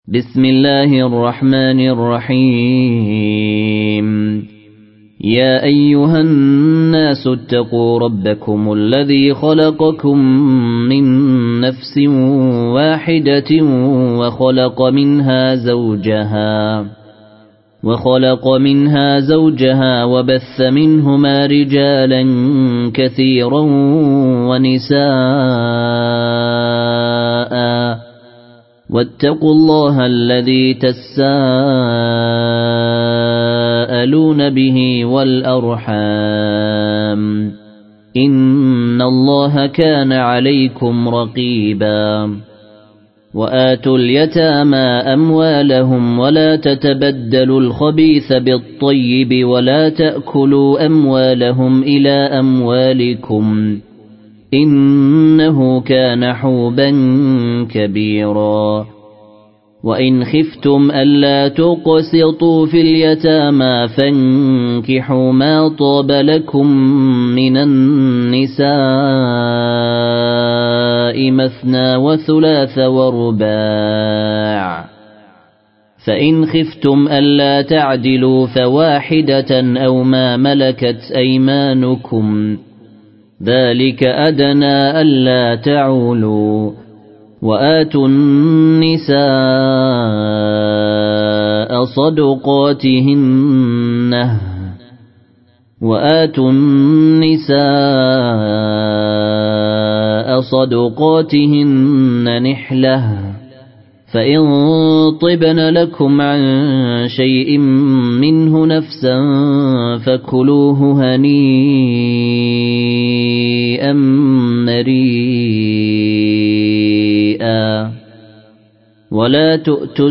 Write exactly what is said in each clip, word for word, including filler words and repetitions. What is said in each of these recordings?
بسم الله الرحمن الرحيم يا أيها الناس اتقوا ربكم الذي خلقكم من نفس واحدة وخلق منها زوجها وخلق منها زوجها وبث منهما رجالا كثيرا ونساء واتقوا الله الذي تساءلون به والأرحام إن الله كان عليكم رقيبا وآتوا اليتامى أموالهم ولا تتبدلوا الخبيث بالطيب ولا تأكلوا أموالهم إلى أموالكم إنه كان حوبا كبيرا وإن خفتم ألا تقسطوا في اليتامى فانكحوا ما طاب لكم من النساء مثنى وثلاث ورباع فإن خفتم ألا تعدلوا فواحدة أو ما ملكت أيمانكم ذلك أدنى ألا تعولوا وآتوا النساء صدقاتهن وآتوا النساء صدقاتهن نحلة فإن طبن لكم عن شيء منه نفسا فكلوه هنيئا مريئا ولا تؤتوا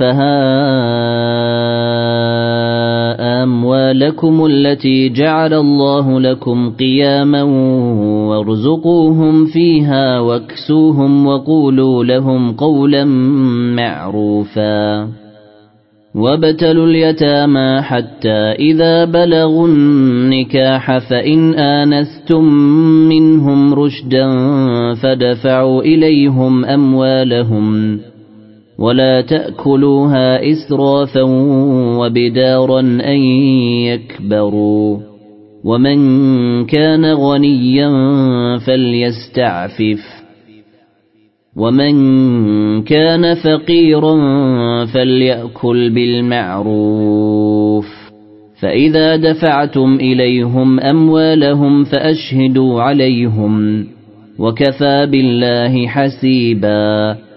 السفهاء أموالكم التي جعل الله لكم قياما وارزقوهم فيها واكسوهم وقولوا لهم قولا معروفا وابتلوا اليتامى حتى إذا بلغوا النكاح فإن آنستم منهم رشدا فدفعوا إليهم أموالهم ولا تأكلوها إسرافا وبدارا أن يكبروا ومن كان غنيا فليستعفف ومن كان فقيرا فليأكل بالمعروف فإذا دفعتم إليهم أموالهم فأشهدوا عليهم وكفى بالله حسيبا